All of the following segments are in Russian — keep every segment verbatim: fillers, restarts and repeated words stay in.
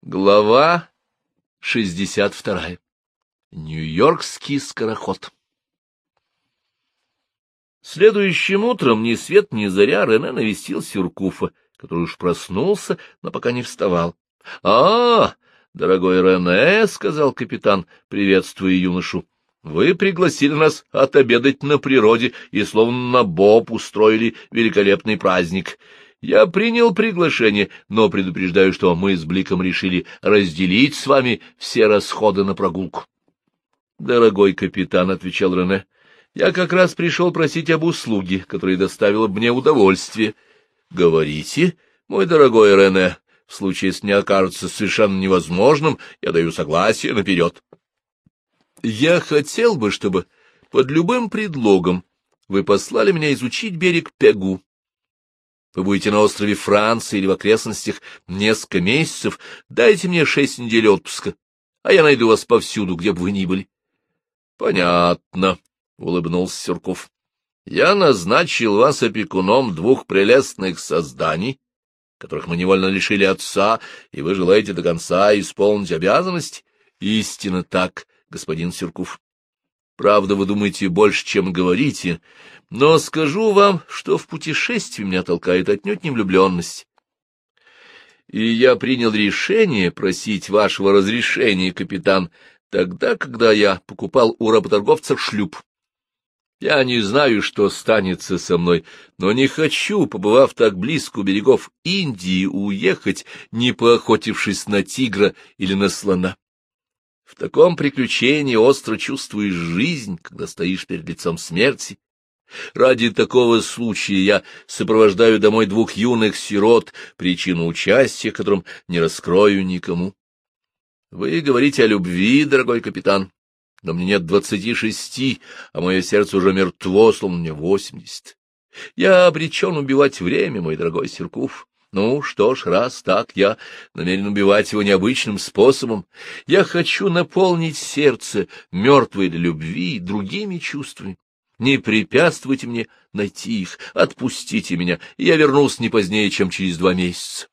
Глава шестьдесят вторая. Нью-Йоркский скороход. Следующим утром ни свет ни заря Рене навестил Сюркуфа, который уж проснулся, но пока не вставал. — А, дорогой Рене, — сказал капитан, приветствуя юношу, — вы пригласили нас отобедать на природе и словно на боб устроили великолепный праздник. Я принял приглашение, но предупреждаю, что мы с Бликом решили разделить с вами все расходы на прогулку. — Дорогой капитан, — отвечал Рене, — я как раз пришел просить об услуге, которая доставила бы мне удовольствие. — Говорите, мой дорогой Рене, в случае, если не окажется совершенно невозможным, я даю согласие наперед. — Я хотел бы, чтобы под любым предлогом вы послали меня изучить берег Пегу. Вы будете на острове Франции или в окрестностях несколько месяцев, дайте мне шесть недель отпуска, а я найду вас повсюду, где бы вы ни были. — Понятно, — улыбнулся Сюркуф. — Я назначил вас опекуном двух прелестных созданий, которых мы невольно лишили отца, и вы желаете до конца исполнить обязанности? — Истинно так, господин Сюркуф. Правда, вы думаете больше, чем говорите, но скажу вам, что в путешествии меня толкает отнюдь не влюбленность. И я принял решение просить вашего разрешения, капитан, тогда, когда я покупал у работорговца шлюп. Я не знаю, что станется со мной, но не хочу, побывав так близко у берегов Индии, уехать, не поохотившись на тигра или на слона. В таком приключении остро чувствуешь жизнь, когда стоишь перед лицом смерти. Ради такого случая я сопровождаю домой двух юных сирот, причину участия которым не раскрою никому. Вы говорите о любви, дорогой капитан, но мне нет двадцати шести, а мое сердце уже мертво, словно мне восемьдесят. Я обречен убивать время, мой дорогой Сюркуф. Ну, что ж, раз так, я намерен убивать его необычным способом. Я хочу наполнить сердце мертвой для любви другими чувствами. Не препятствуйте мне найти их, отпустите меня, и я вернусь не позднее, чем через два месяца.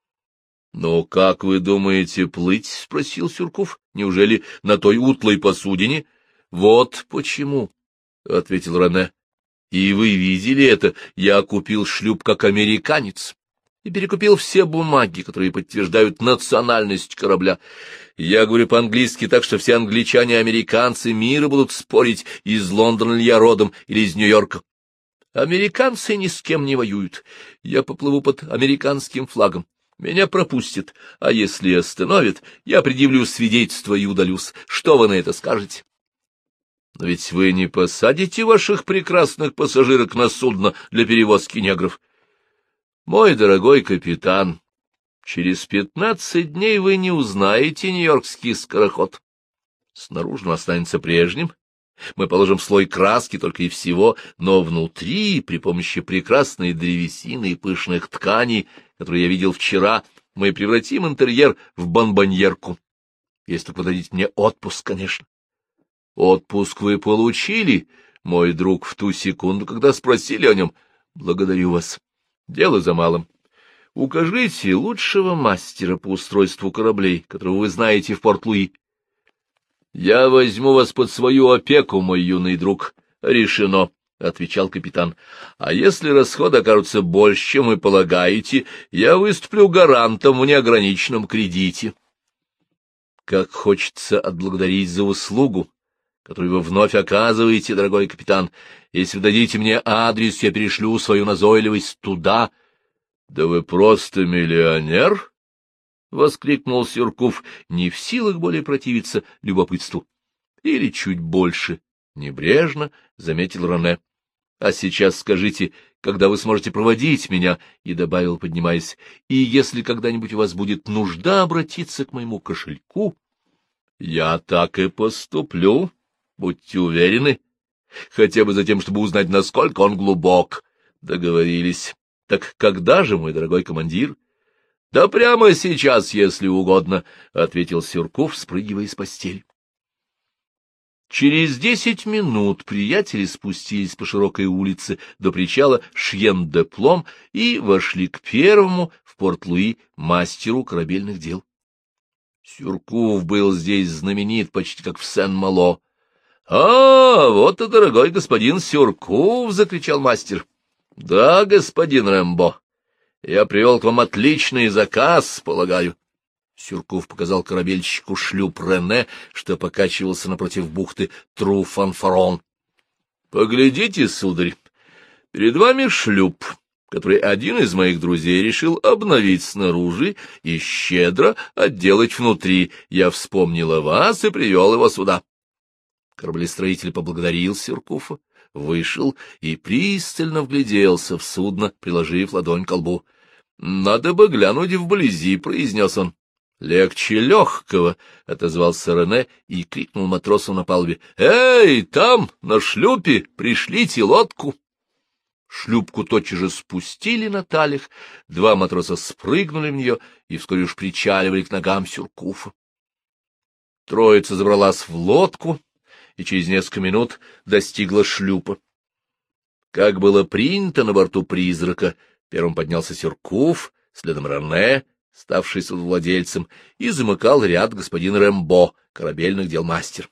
— Но как вы думаете плыть? — спросил Сюркуф. — Неужели на той утлой посудине? — Вот почему, — ответил Рене. — И вы видели это, я купил шлюп как американец и перекупил все бумаги, которые подтверждают национальность корабля. Я говорю по-английски так, что все англичане и американцы мира будут спорить, из Лондона ли я родом или из Нью-Йорка. Американцы ни с кем не воюют. Я поплыву под американским флагом. Меня пропустят, а если остановят, я предъявлю свидетельство и удалюсь. Что вы на это скажете? Но ведь вы не посадите ваших прекрасных пассажирок на судно для перевозки негров. Мой дорогой капитан, через пятнадцать дней вы не узнаете нью-йоркский скороход. Снаружи он останется прежним. Мы положим слой краски только и всего, но внутри, при помощи прекрасной древесины и пышных тканей, которые я видел вчера, мы превратим интерьер в бонбоньерку. Если только дадите мне отпуск, конечно. Отпуск вы получили, мой друг, в ту секунду, когда спросили о нем. Благодарю вас. Дело за малым. Укажите лучшего мастера по устройству кораблей, которого вы знаете в Порт-Луи. Я возьму вас под свою опеку, мой юный друг. Решено, — отвечал капитан. А если расходы окажутся больше, чем вы полагаете, я выступлю гарантом в неограниченном кредите. Как хочется отблагодарить за услугу, которую вы вновь оказываете, дорогой капитан. Если вы дадите мне адрес, я перешлю свою назойливость туда. — Да вы просто миллионер! — воскликнул Сюркуф, не в силах более противиться любопытству. — Или чуть больше, — небрежно заметил Рене. — А сейчас скажите, когда вы сможете проводить меня, — и добавил, поднимаясь, — и если когда-нибудь у вас будет нужда обратиться к моему кошельку, я так и поступлю. Будьте уверены, хотя бы за тем, чтобы узнать, насколько он глубок. Договорились. Так когда же, мой дорогой командир? — Да прямо сейчас, если угодно, — ответил Сюркуф, спрыгивая с постели. Через десять минут приятели спустились по широкой улице до причала Шьен-де-Плом и вошли к первому в Порт-Луи мастеру корабельных дел. Сюркуф был здесь знаменит почти как в Сен-Мало. — А, вот и дорогой господин Сюркуф! — закричал мастер. — Да, господин Рэмбо, я привел к вам отличный заказ, полагаю. Сюркуф показал корабельщику шлюп Рене, что покачивался напротив бухты Тру-Фанфарон. — Поглядите, сударь, перед вами шлюп, который один из моих друзей решил обновить снаружи и щедро отделать внутри. Я вспомнил о вас и привел его сюда. Кораблестроитель поблагодарил Сюркуфа, вышел и пристально вгляделся в судно, приложив ладонь к лбу. — Надо бы глянуть вблизи, — произнес он. — Легче легкого, — отозвался Рене и крикнул матросу на палубе. — Эй, там, на шлюпе, пришлите лодку! Шлюпку тотчас же спустили на талях, два матроса спрыгнули в нее и вскоре уж причаливали к ногам Сюркуфа. Троица забралась в лодку и через несколько минут достигла шлюпа. Как было принято на борту «Призрака», первым поднялся Сюркуф, следом Рене, ставший совладельцем, и замыкал ряд господин Рэмбо, корабельных дел мастер.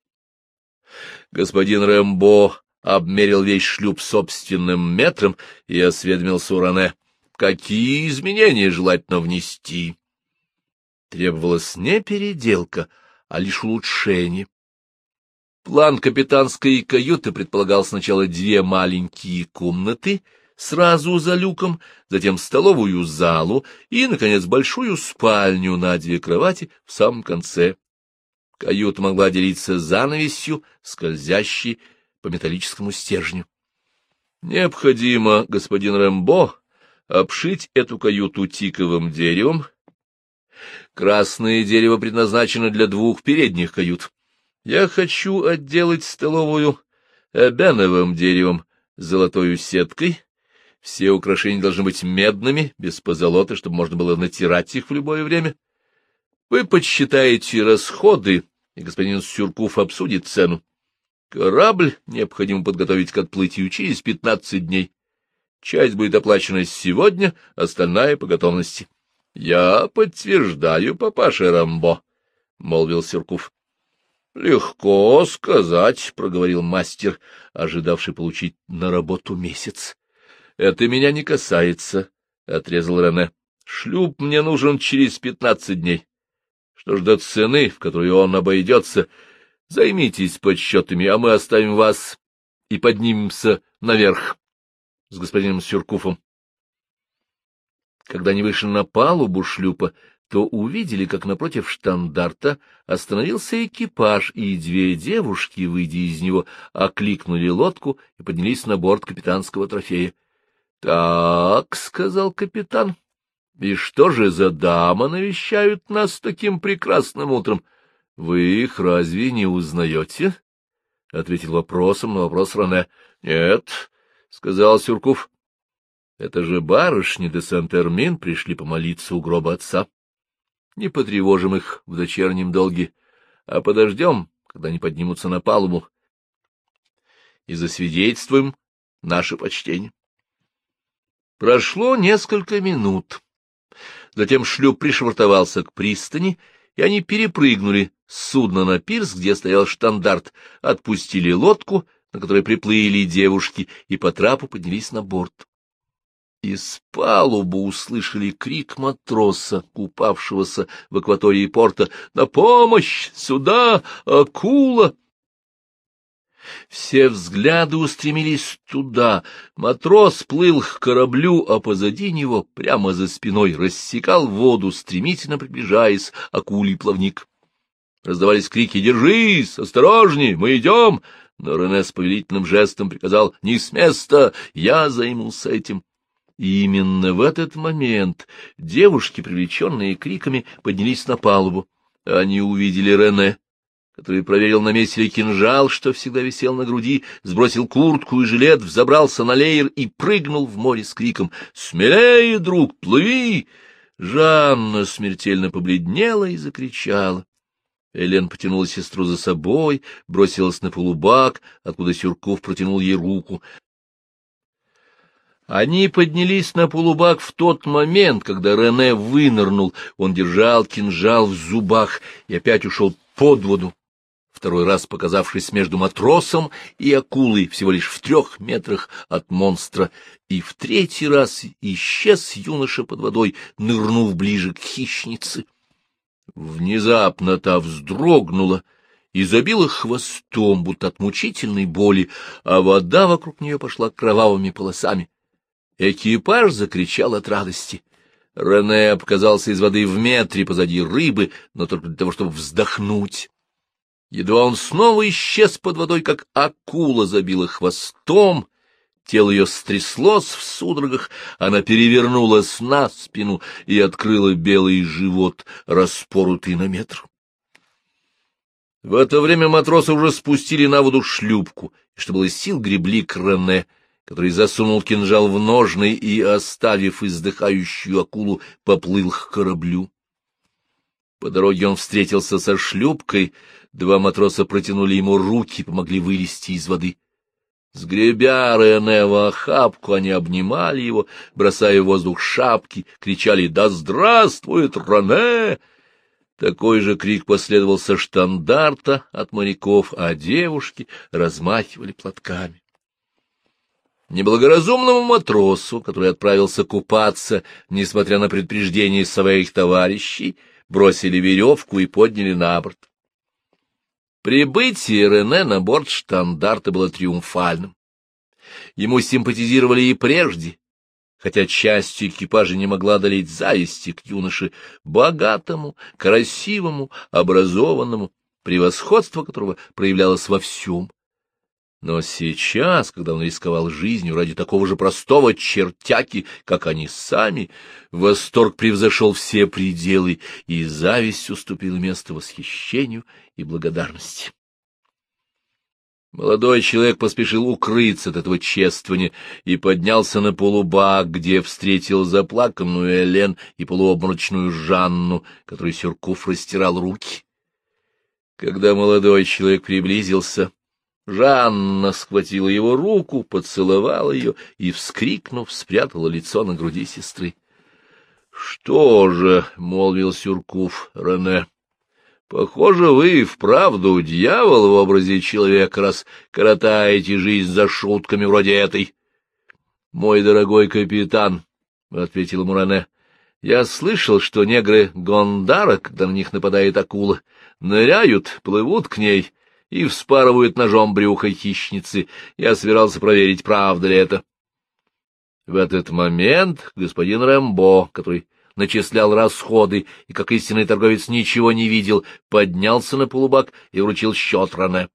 Господин Рэмбо обмерил весь шлюп собственным метром и осведомился у Рене, какие изменения желательно внести. Требовалась не переделка, а лишь улучшение. План капитанской каюты предполагал сначала две маленькие комнаты сразу за люком, затем столовую залу и, наконец, большую спальню на две кровати в самом конце. Каюта могла делиться занавесью, скользящей по металлическому стержню. Необходимо, господин Рэмбо, обшить эту каюту тиковым деревом. Красное дерево предназначено для двух передних кают. Я хочу отделать столовую эбеновым деревом с золотой сеткой. Все украшения должны быть медными, без позолоты, чтобы можно было натирать их в любое время. Вы подсчитаете расходы, и господин Сюркуф обсудит цену. Корабль необходимо подготовить к отплытию через пятнадцать дней. Часть будет оплачена сегодня, остальная по готовности. — Я подтверждаю, папаша Рэмбо, — молвил Сюркуф. — Легко сказать, — проговорил мастер, ожидавший получить на работу месяц. — Это меня не касается, — отрезал Рене. — Шлюп мне нужен через пятнадцать дней. Что ж до цены, в которую он обойдется, займитесь подсчетами, а мы оставим вас и поднимемся наверх с господином Сюркуфом. Когда они вышли на палубу шлюпа, то увидели, как напротив штандарта остановился экипаж, и две девушки, выйдя из него, окликнули лодку и поднялись на борт капитанского трофея. — Так, — сказал капитан, — и что же за дамы навещают нас таким прекрасным утром? Вы их разве не узнаете? — ответил вопросом на вопрос Рене. — Нет, — сказал Сюркуф. — Это же барышни де Сент-Эрмин пришли помолиться у гроба отца. Не потревожим их в дочернем долге, а подождем, когда они поднимутся на палубу, и засвидетельствуем наше почтение. Прошло несколько минут. Затем шлюп пришвартовался к пристани, и они перепрыгнули с судна на пирс, где стоял штандарт, отпустили лодку, на которой приплыли девушки, и по трапу поднялись на борт. Из палубы услышали крик матроса, купавшегося в акватории порта: «На помощь! Сюда! Акула!» Все взгляды устремились туда. Матрос плыл к кораблю, а позади него, прямо за спиной, рассекал воду, стремительно приближаясь акулий плавник. Раздавались крики: «Держись! Осторожней! Мы идем!» Но Рене с повелительным жестом приказал: «Не с места! Я займусь этим!» И именно в этот момент девушки, привлеченные криками, поднялись на палубу. Они увидели Рене, который проверил, на месте ли кинжал, что всегда висел на груди, сбросил куртку и жилет, взобрался на леер и прыгнул в море с криком: «Смелее, друг, плыви!» Жанна смертельно побледнела и закричала. Элен потянула сестру за собой, бросилась на полубак, откуда Сюркуф протянул ей руку. Они поднялись на полубак в тот момент, когда Рене вынырнул. Он держал кинжал в зубах и опять ушел под воду, второй раз показавшись между матросом и акулой всего лишь в трех метрах от монстра, и в третий раз исчез юноша под водой, нырнув ближе к хищнице. Внезапно та вздрогнула и забила хвостом, будто от мучительной боли, а вода вокруг нее пошла кровавыми полосами. Экипаж закричал от радости. Рене показался из воды в метре позади рыбы, но только для того, чтобы вздохнуть. Едва он снова исчез под водой, как акула забила хвостом, тело ее стряслось в судорогах, она перевернулась на спину и открыла белый живот, распоротый на метр. В это время матросы уже спустили на воду шлюпку, и, что было сил, гребли к Рене, который засунул кинжал в ножны и, оставив издыхающую акулу, поплыл к кораблю. По дороге он встретился со шлюпкой, два матроса протянули ему руки, помогли вылезти из воды. Сгребя Рене в охапку, они обнимали его, бросая в воздух шапки, кричали «Да здравствует Рене!». Такой же крик последовал со штандарта от моряков, а девушки размахивали платками. Неблагоразумному матросу, который отправился купаться, несмотря на предупреждение своих товарищей, бросили веревку и подняли на борт. Прибытие Рене на борт штандарта было триумфальным. Ему симпатизировали и прежде, хотя частью экипажа не могла одолеть зависти к юноше, богатому, красивому, образованному, превосходство которого проявлялось во всем. Но сейчас, когда он рисковал жизнью ради такого же простого чертяки, как они сами, восторг превзошел все пределы, и зависть уступила место восхищению и благодарности. Молодой человек поспешил укрыться от этого чествования и поднялся на полубак, где встретил заплаканную Элен и полуобморочную Жанну, которой Сюркуф растирал руки. Когда молодой человек приблизился, Жанна схватила его руку, поцеловала ее и, вскрикнув, спрятала лицо на груди сестры. — Что же, — молвил Сюркуф Рене, — похоже, вы вправду дьявол в образе человека, раз коротаете жизнь за шутками вроде этой. — Мой дорогой капитан, — ответил ему Рене, — я слышал, что негры Гондара, когда на них нападает акула, ныряют, плывут к ней и вспарывают ножом брюхо хищницы. Я собирался проверить, правда ли это. В этот момент господин Рэмбо, который начислял расходы и, как истинный торговец, ничего не видел, поднялся на полубак и вручил счет Рене.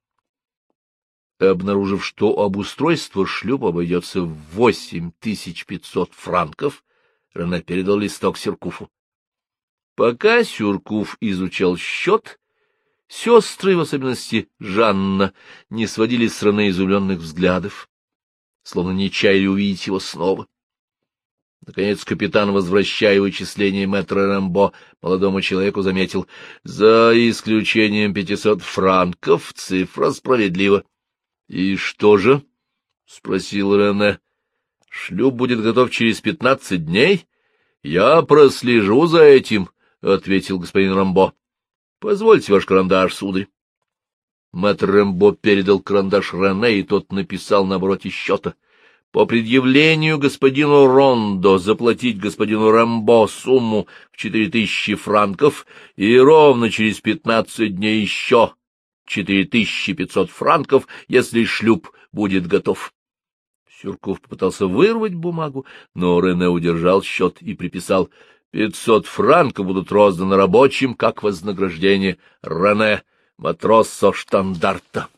Обнаружив, что обустройство шлюпа обойдется в восемь тысяч пятьсот франков, Рене передал листок Сюркуфу. Пока Сюркуф изучал счет, сестры, в особенности Жанна, не сводили с Рене изумленных взглядов, словно не чаяли увидеть его снова. Наконец капитан, возвращая вычисление мэтра Рэмбо, молодому человеку заметил: «За исключением пятисот франков цифра справедлива». — И что же? — спросил Рене. — Шлюп будет готов через пятнадцать дней? — Я прослежу за этим, — ответил господин Рэмбо. — Позвольте ваш карандаш, сударь. Мэтр Рэмбо передал карандаш Рене, и тот написал на обороте счета: по предъявлению господину Рондо заплатить господину Рэмбо сумму в четыре тысячи франков и ровно через пятнадцать дней еще четыре тысячи пятьсот франков, если шлюп будет готов. Сюркуф попытался вырвать бумагу, но Рене удержал счет и приписал: пятьсот франков будут розданы рабочим как вознаграждение. Рене, матрос со штандарта.